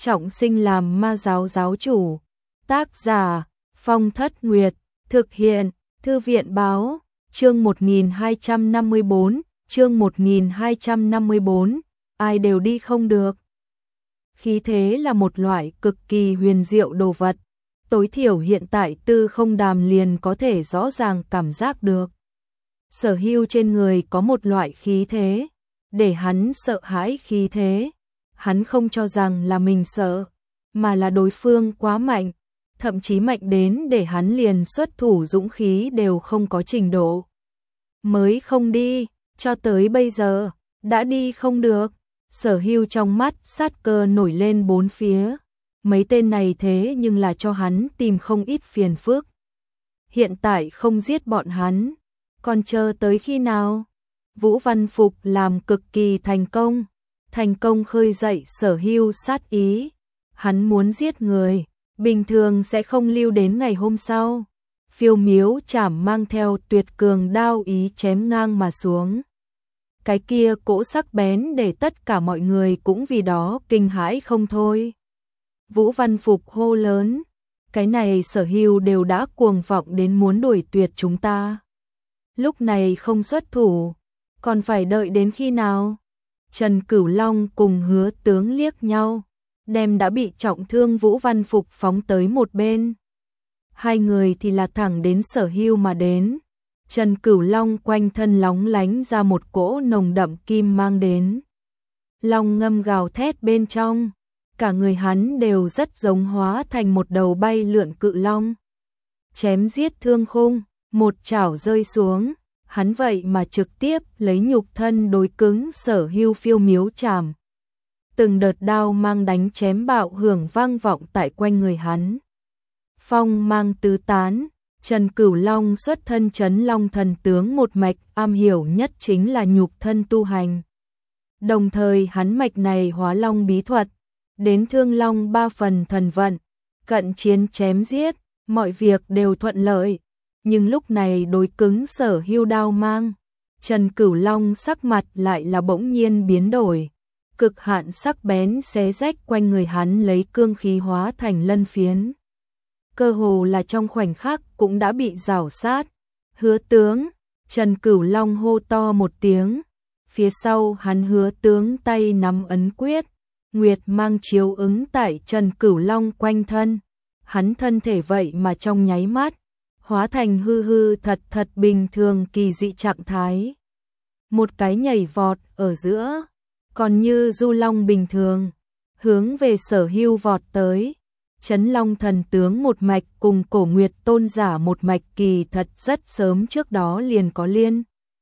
trọng sinh làm ma giáo giáo chủ. Tác giả Phong Thất Nguyệt. Thực hiện Thư viện báo. Chương 1254. Chương 1254. Ai đều đi không được. Khí thế là một loại cực kỳ huyền diệu đồ vật. Tối thiểu hiện tại Tư Không Đàm liền có thể rõ ràng cảm giác được. Sở Hưu trên người có một loại khí thế, để hắn sợ hãi khí thế. Hắn không cho rằng là mình sợ, mà là đối phương quá mạnh, thậm chí mạnh đến để hắn liền xuất thủ dũng khí đều không có trình độ. Mới không đi, cho tới bây giờ, đã đi không được. Sở Hưu trong mắt sát cơ nổi lên bốn phía. Mấy tên này thế nhưng là cho hắn tìm không ít phiền phức. Hiện tại không giết bọn hắn, còn chờ tới khi nào? Vũ Văn Phục làm cực kỳ thành công khơi dậy Sở Hưu sát ý. Hắn muốn giết người, bình thường sẽ không lưu đến ngày hôm sau. Phiêu miếu chảm mang theo tuyệt cường đao ý chém ngang mà xuống. Cái kia cỗ sắc bén để tất cả mọi người cũng vì đó kinh hãi không thôi. Vũ Văn Phục hô lớn, cái này Sở Hưu đều đã cuồng vọng đến muốn đuổi tuyệt chúng ta. Lúc này không xuất thủ, còn phải đợi đến khi nào? Trần Cửu Long cùng Hứa Tướng liếc nhau, đem đã bị trọng thương Vũ Văn Phục phóng tới một bên. Hai người thì là thẳng đến Sở Hưu mà đến. Trần Cửu Long quanh thân lóng lánh ra một cỗ nồng đậm kim mang đến. Long ngâm gào thét bên trong, cả người hắn đều rất giống hóa thành một đầu bay lượn cự long. Chém giết thương khung, một chảo rơi xuống, hắn vậy mà trực tiếp lấy nhục thân đối cứng Sở Hưu phiêu miếu chảm. Từng đợt đao mang đánh chém bạo hưởng vang vọng tại quanh người hắn. Phong mang tứ tán, Trần Cửu Long xuất thân Trấn Long thần tướng một mạch, am hiểu nhất chính là nhục thân tu hành. Đồng thời hắn mạch này hóa long bí thuật, đến thương long 3 phần thần vận, cận chiến chém giết, mọi việc đều thuận lợi. Nhưng lúc này đối cứng Sở Hưu đao mang, Trần Cửu Long sắc mặt lại là bỗng nhiên biến đổi. Cực hạn sắc bén xé rách quanh người hắn lấy cương khí hóa thành lân phiến. Cơ hồ là trong khoảnh khắc cũng đã bị rảo sát. Hứa tướng, Trần Cửu Long hô to một tiếng. Phía sau hắn Hứa tướng tay nắm ấn quyết, nguyệt mang chiếu ứng tại Trần Cửu Long quanh thân. Hắn thân thể vậy mà trong nháy mắt, hóa thành hư hư thật thật bình thường kỳ dị trạng thái. Một cái nhảy vọt ở giữa, còn như du long bình thường, hướng về Sở Hưu vọt tới. Trấn Long thần tướng một mạch cùng Cổ Nguyệt tôn giả một mạch kỳ thật rất sớm trước đó liền có liên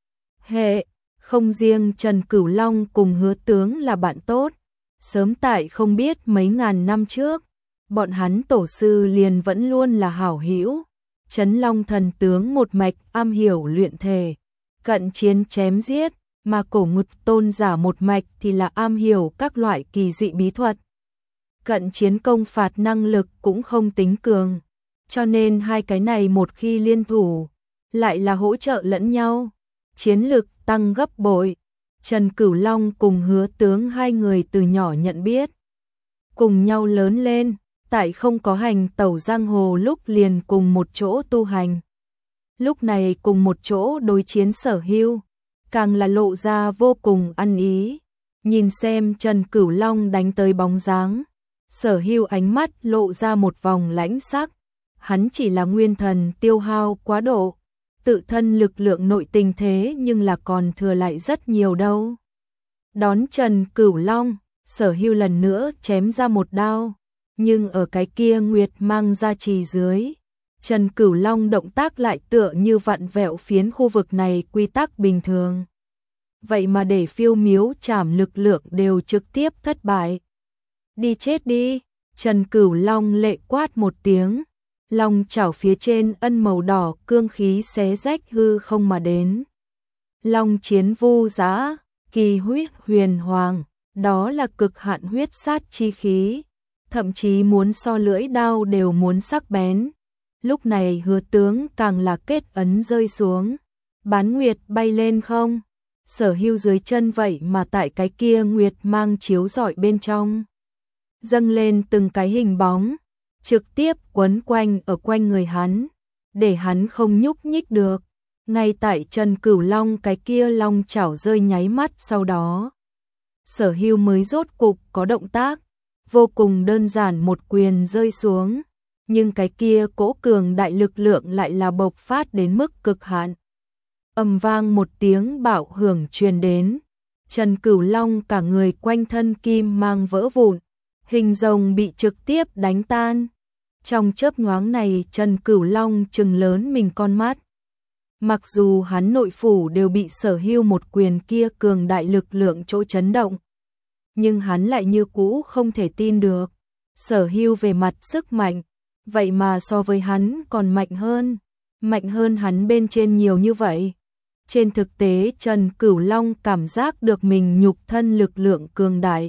hệ, không riêng Trần Cửu Long cùng Hứa tướng là bạn tốt, sớm tại không biết mấy ngàn năm trước, bọn hắn tổ sư liền vẫn luôn là hảo hữu. Trấn Long thần tướng một mạch am hiểu luyện thể, cận chiến chém giết, mà Cổ Nguyệt tôn giả một mạch thì là am hiểu các loại kỳ dị bí thuật. Cận chiến công phạt năng lực cũng không tính cường, cho nên hai cái này một khi liên thủ, lại là hỗ trợ lẫn nhau, chiến lực tăng gấp bội. Trần Cửu Long cùng Hứa tướng hai người từ nhỏ nhận biết, cùng nhau lớn lên, tại không có hành tẩu giang hồ lúc liền cùng một chỗ tu hành. Lúc này cùng một chỗ đối chiến Sở Hưu, càng là lộ ra vô cùng ăn ý. Nhìn xem Trần Cửu Long đánh tới bóng dáng, Sở Hưu ánh mắt lộ ra một vòng lãnh sắc. Hắn chỉ là nguyên thần tiêu hao quá độ, tự thân lực lượng nội tình thế nhưng là còn thừa lại rất nhiều đâu. Đón Trần Cửu Long, Sở Hưu lần nữa chém ra một đao, nhưng ở cái kia nguyệt mang ra trì dưới, Trần Cửu Long động tác lại tựa như vặn vẹo phiến khu vực này quy tắc bình thường. Vậy mà để phiêu miếu chảm lực lượng đều trực tiếp thất bại. Đi chết đi, Trần Cửu Long lệ quát một tiếng, long chảo phía trên ân màu đỏ cương khí xé rách hư không mà đến. Long chiến vu giã, kỳ huyết huyền hoàng, đó là cực hạn huyết sát chi khí, thậm chí muốn so lưỡi đao đều muốn sắc bén. Lúc này Hứa tướng càng là kết ấn rơi xuống, bán nguyệt bay lên không. Sở Hưu dưới chân vậy mà tại cái kia nguyệt mang chiếu rọi bên trong, dâng lên từng cái hình bóng, trực tiếp quấn quanh ở quanh người hắn, để hắn không nhúc nhích được. Ngay tại Trần Cửu Long cái kia long chảo rơi nháy mắt sau đó, Sở Hưu mới rốt cục có động tác, vô cùng đơn giản một quyền rơi xuống, nhưng cái kia cỗ cường đại lực lượng lại là bộc phát đến mức cực hạn. Ầm vang một tiếng bạo hưởng truyền đến, Trần Cửu Long cả người quanh thân kim mang vỡ vụn, hình rồng bị trực tiếp đánh tan. Trong chớp nhoáng này Trần Cửu Long trừng lớn mình con mắt. Mặc dù hắn nội phủ đều bị Sở Hưu một quyền kia cường đại lực lượng chỗ chấn động, nhưng hắn lại như cũ không thể tin được. Sở Hưu về mặt sức mạnh, vậy mà so với hắn còn mạnh hơn hắn bên trên nhiều như vậy. Trên thực tế Trần Cửu Long cảm giác được mình nhục thân lực lượng cường đại.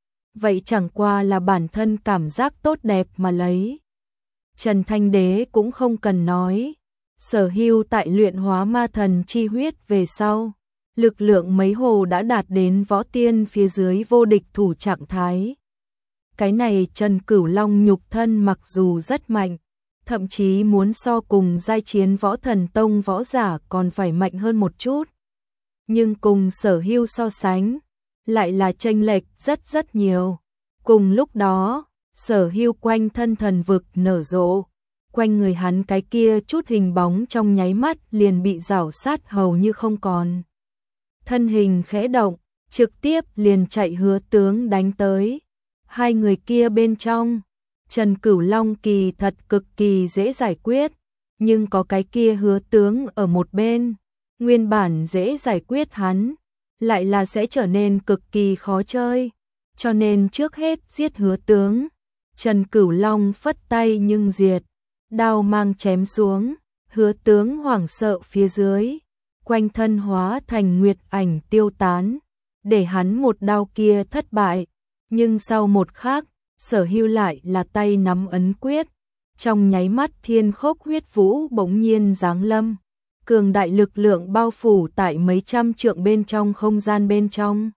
Vậy chẳng qua là bản thân cảm giác tốt đẹp mà lấy. Trần Thanh Đế cũng không cần nói. Sở Hưu tại luyện hóa ma thần chi huyết về sau, lực lượng mấy hồ đã đạt đến võ tiên phía dưới vô địch thủ trạng thái. Cái này Trần Cửu Long nhục thân mặc dù rất mạnh, thậm chí muốn so cùng giai chiến võ thần tông võ giả còn phải mạnh hơn một chút. Nhưng cùng Sở Hưu so sánh, lại là chênh lệch rất nhiều. Cùng lúc đó, Sở Hưu quanh thân thần vực nở rộ, quanh người hắn cái kia chút hình bóng trong nháy mắt liền bị rảo sát hầu như không còn. Thân hình khẽ động, trực tiếp liền chạy Hứa Tướng đánh tới. Hai người kia bên trong, Trần Cửu Long kỳ thật cực kỳ dễ giải quyết, nhưng có cái kia Hứa Tướng ở một bên, nguyên bản dễ giải quyết hắn, lại là sẽ trở nên cực kỳ khó chơi, cho nên trước hết giết Hứa Tướng. Trần Cửu Long phất tay nhưng diệt, đao mang chém xuống, Hứa Tướng hoảng sợ phía dưới, quanh thân hóa thành nguyệt ảnh tiêu tán, để hắn một đao kia thất bại, nhưng sau một khắc, Sở Hưu lại là tay nắm ấn quyết, trong nháy mắt thiên khốc huyết vũ bỗng nhiên giáng lâm, cường đại lực lượng bao phủ tại mấy trăm trượng bên trong không gian bên trong.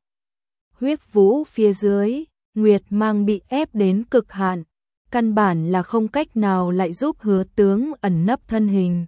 Huyết vũ phía dưới, nguyệt mang bị ép đến cực hạn, căn bản là không cách nào lại giúp Hứa Tướng ẩn nấp thân hình.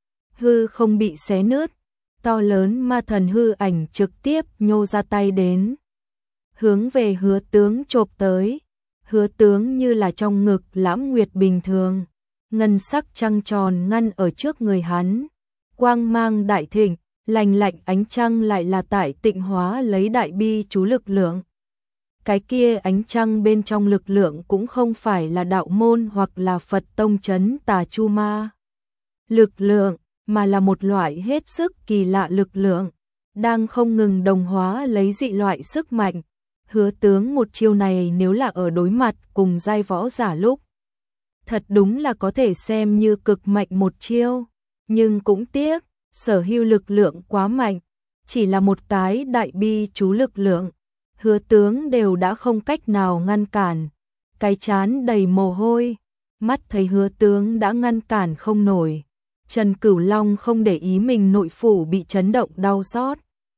Hư không bị xé nứt, to lớn ma thần hư ảnh trực tiếp nhô ra tay đến, hướng về Hứa Tướng chộp tới. Hứa Tướng như là trong ngực lãm nguyệt bình thường, ngân sắc trăng tròn ngăn ở trước người hắn, quang mang đại thịnh, lành lạnh ánh trăng lại là tại tịnh hóa lấy đại bi chú lực lượng. Cái kia ánh trăng bên trong lực lượng cũng không phải là đạo môn hoặc là Phật tông trấn tà chu ma lực lượng, mà là một loại hết sức kỳ lạ lực lượng, đang không ngừng đồng hóa lấy dị loại sức mạnh. Hứa Tướng một chiêu này nếu là ở đối mặt cùng giai võ giả lúc, thật đúng là có thể xem như cực mạnh một chiêu, nhưng cũng tiếc, Sở Hưu lực lượng quá mạnh, chỉ là một cái đại bi chú lực lượng, Hứa Tướng đều đã không cách nào ngăn cản, cái trán đầy mồ hôi, mắt thấy Hứa Tướng đã ngăn cản không nổi. Trần Cửu Long không để ý mình nội phủ bị chấn động đau xót,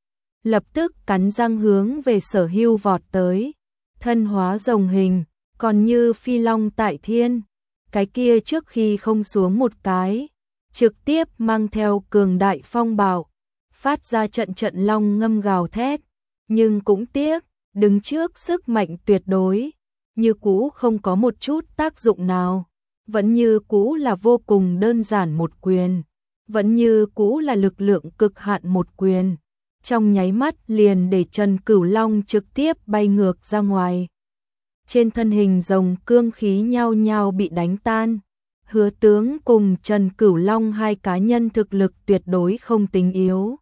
lập tức cắn răng hướng về Sở Hưu vọt tới, thân hóa rồng hình, còn như phi long tại thiên, cái kia trước khi không xuống một cái, trực tiếp mang theo cường đại phong bạo, phát ra trận trận long ngâm gào thét, nhưng cũng tiếc, đứng trước sức mạnh tuyệt đối, như cũ không có một chút tác dụng nào, vẫn như cũ là vô cùng đơn giản một quyền, vẫn như cũ là lực lượng cực hạn một quyền. Trong nháy mắt liền để Trần Cửu Long trực tiếp bay ngược ra ngoài. Trên thân hình rồng cương khí nhao nhao bị đánh tan. Hứa Tướng cùng Trần Cửu Long hai cá nhân thực lực tuyệt đối không tính yếu.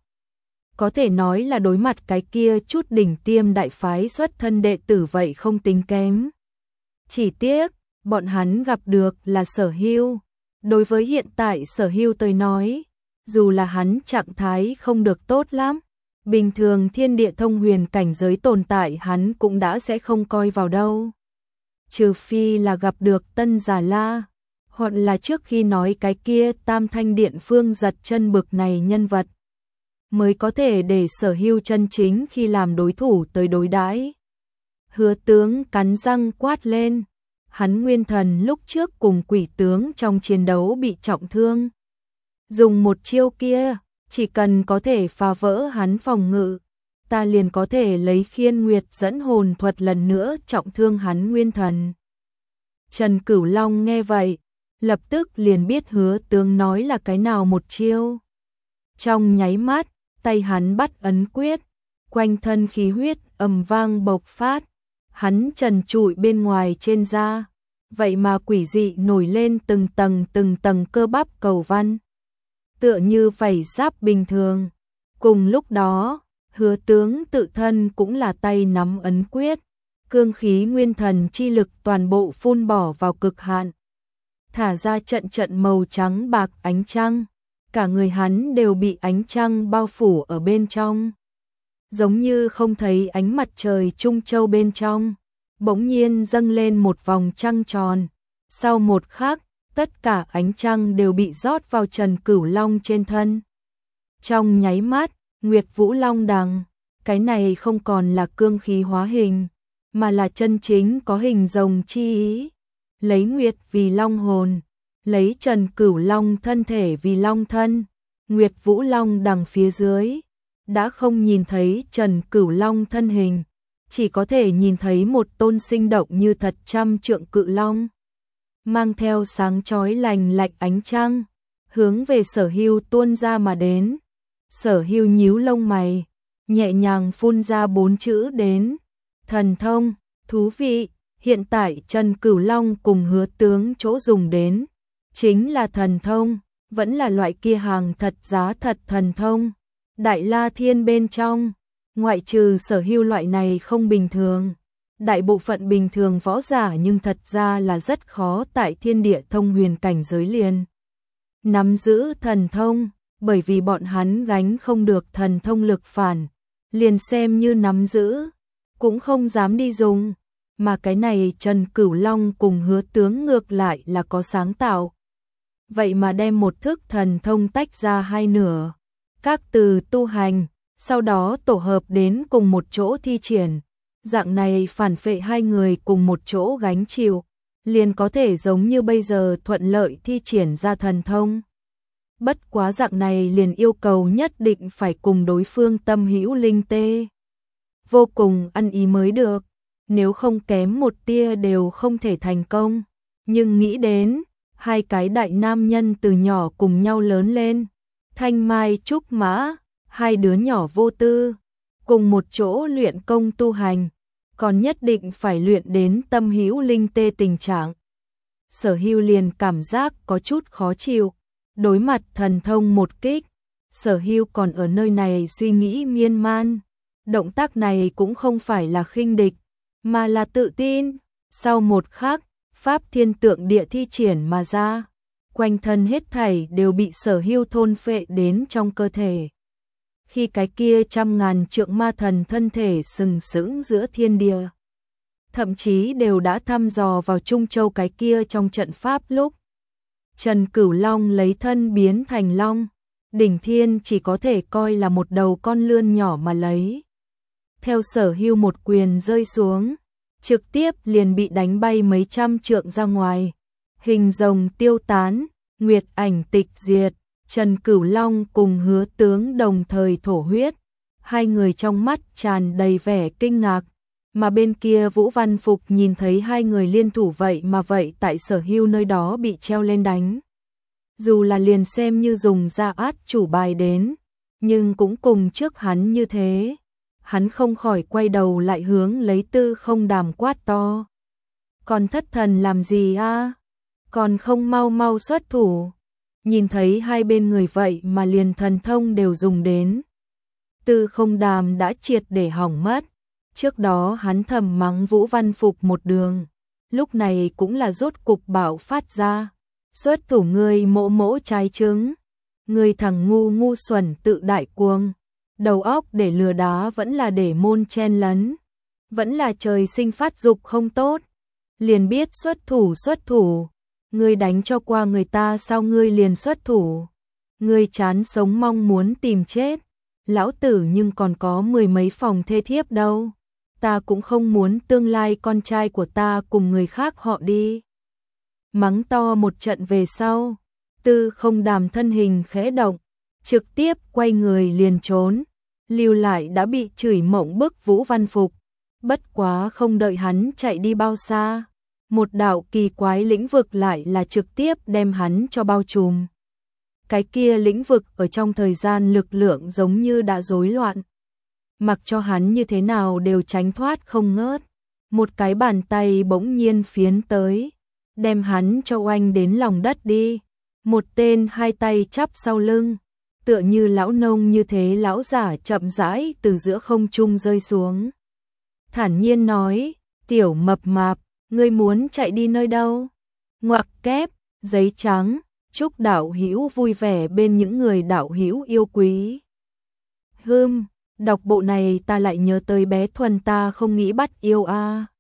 Có thể nói là đối mặt cái kia chút đỉnh tiêm đại phái xuất thân đệ tử vậy không tính kém. Chỉ tiếc, bọn hắn gặp được là Sở Hưu. Đối với hiện tại Sở Hưu tôi nói, dù là hắn trạng thái không được tốt lắm, bình thường thiên địa thông huyền cảnh giới tồn tại hắn cũng đã sẽ không coi vào đâu. Trừ phi là gặp được Tân Già La, hoặc là trước khi nói cái kia Tam Thanh Điện Phương Giật Chân bực này nhân vật, mới có thể để Sở Hưu chân chính khi làm đối thủ tới đối đãi. Hứa tướng cắn răng quát lên. Hắn nguyên thần lúc trước cùng quỷ tướng trong chiến đấu bị trọng thương. Dùng một chiêu kia, chỉ cần có thể phá vỡ hắn phòng ngự, ta liền có thể lấy khiên nguyệt dẫn hồn thuật lần nữa trọng thương hắn nguyên thần. Trần Cửu Long nghe vậy, lập tức liền biết hứa tướng nói là cái nào một chiêu. Trong nháy mắt, tay hắn bắt ấn quyết, quanh thân khí huyết ầm vang bộc phát, hắn trần trụi bên ngoài trên da, vậy mà quỷ dị nổi lên từng tầng cơ bắp cầu văn, tựa như vảy giáp bình thường. Cùng lúc đó, hứa tướng tự thân cũng là tay nắm ấn quyết, cương khí nguyên thần chi lực toàn bộ phun bỏ vào cực hạn, thả ra trận màu trắng bạc ánh trăng, cả người hắn đều bị ánh trăng bao phủ ở bên trong. Giống như không thấy ánh mặt trời trung châu bên trong, bỗng nhiên dâng lên một vòng trăng tròn. Sau một khắc, tất cả ánh trăng đều bị rót vào Trần Cửu Long trên thân. Trong nháy mắt, Nguyệt Vũ Long Đằng, cái này không còn là cương khí hóa hình, mà là chân chính có hình rồng chi ý. Lấy Nguyệt vì long hồn, lấy Trần Cửu Long thân thể vì long thân, Nguyệt Vũ Long Đằng phía dưới đã không nhìn thấy Trần Cửu Long thân hình, chỉ có thể nhìn thấy một tôn sinh động như thật trăm trượng cự long, mang theo sáng chói lành lạnh ánh trăng, hướng về Sở Hưu tuôn ra mà đến. Sở Hưu nhíu lông mày, nhẹ nhàng phun ra 4 chữ đến. Thần thông. Thú vị, hiện tại Trần Cửu Long cùng hứa tướng chỗ dùng đến chính là thần thông, vẫn là loại kia hàng thật giá thật thần thông. Đại La Thiên bên trong, ngoại trừ Sở Hưu loại này không bình thường, đại bộ phận bình thường võ giả nhưng thật ra là rất khó tại thiên địa thông huyền cảnh giới liền nắm giữ thần thông, bởi vì bọn hắn gánh không được thần thông lực phản, liền xem như nắm giữ cũng không dám đi dùng, mà cái này Trần Cửu Long cùng hứa tướng ngược lại là có sáng tạo. Vậy mà đem một thức thần thông tách ra hai nửa, các từ tu hành, sau đó tổ hợp đến cùng một chỗ thi triển. Dạng này phản phệ hai người cùng một chỗ gánh chịu, liền có thể giống như bây giờ thuận lợi thi triển ra thần thông. Bất quá dạng này liền yêu cầu nhất định phải cùng đối phương tâm hữu linh tê, vô cùng ăn ý mới được, nếu không kém một tia đều không thể thành công. Nhưng nghĩ đến, hai cái đại nam nhân từ nhỏ cùng nhau lớn lên, thanh mai trúc mã, hai đứa nhỏ vô tư, cùng một chỗ luyện công tu hành, còn nhất định phải luyện đến tâm hữu linh tê tình trạng. Sở Hưu liền cảm giác có chút khó chịu, đối mặt thần thông một kích, Sở Hưu còn ở nơi này suy nghĩ miên man. Động tác này cũng không phải là khinh địch, mà là tự tin. Sau một khắc, pháp thiên tượng địa thi triển mà ra, quanh thân hết thảy đều bị Sở Hưu thôn phệ đến trong cơ thể. Khi cái kia 100.000 trượng ma thần thân thể sừng sững giữa thiên địa, thậm chí đều đã thăm dò vào Trung Châu cái kia trong trận pháp lúc Trần Cửu Long lấy thân biến thành long, đỉnh thiên chỉ có thể coi là một đầu con lươn nhỏ mà lấy. Theo Sở Hưu một quyền rơi xuống, trực tiếp liền bị đánh bay mấy trăm trượng ra ngoài, hình rồng tiêu tán, nguyệt ảnh tịch diệt. Trần Cửu Long cùng hứa tướng đồng thời thổ huyết, hai người trong mắt tràn đầy vẻ kinh ngạc, mà bên kia Vũ Văn Phục nhìn thấy hai người liên thủ vậy mà vậy tại Sở Hưu nơi đó bị treo lên đánh. Dù là liền xem như dùng ra át chủ bài đến, nhưng cũng cùng trước hắn như thế, hắn không khỏi quay đầu lại hướng lấy Tư Không Đàm quát to. Còn thất thần làm gì a? Còn không mau mau xuất thủ. Nhìn thấy hai bên người vậy mà liền thần thông đều dùng đến. Tư Không Đàm đã triệt để hỏng mất. Trước đó hắn thầm mắng Vũ Văn Phục một đường, lúc này cũng là rốt cục bạo phát ra. Xuất thủ ngươi mỗ mỗ trái trứng, ngươi thằng ngu ngu xuẩn tự đại cuồng, đầu óc để lừa đá vẫn là để môn chen lấn, vẫn là trời sinh phát dục không tốt, liền biết xuất thủ. Ngươi đánh cho qua người ta sao ngươi liền xuất thủ? Ngươi chán sống mong muốn tìm chết. Lão tử nhưng còn có 10 mấy phòng thê thiếp đâu. ta cũng không muốn tương lai con trai của ta cùng người khác họ đi. Mắng to một trận về sau, Tư Không Đàm thân hình khẽ động, trực tiếp quay người liền trốn, lưu lại đã bị chửi mộng bức Vũ Văn Phục. Bất quá không đợi hắn chạy đi bao xa, một đạo kỳ quái lĩnh vực lại là trực tiếp đem hắn cho bao trùm. Cái kia lĩnh vực ở trong thời gian lực lượng giống như đã rối loạn, mặc cho hắn như thế nào đều tránh thoát không ngớt. Một cái bàn tay bỗng nhiên phiến tới, đem hắn cho oanh đến lòng đất đi. Một tên hai tay chắp sau lưng, tựa như lão nông như thế lão giả chậm rãi từ giữa không trung rơi xuống. Thản nhiên nói, tiểu mập mạp, ngươi muốn chạy đi nơi đâu? Ngoặc kép, giấy trắng, chúc đạo hữu vui vẻ bên những người đạo hữu yêu quý. Đọc bộ này ta lại nhớ tới bé Thuần ta không nghĩ bắt yêu a.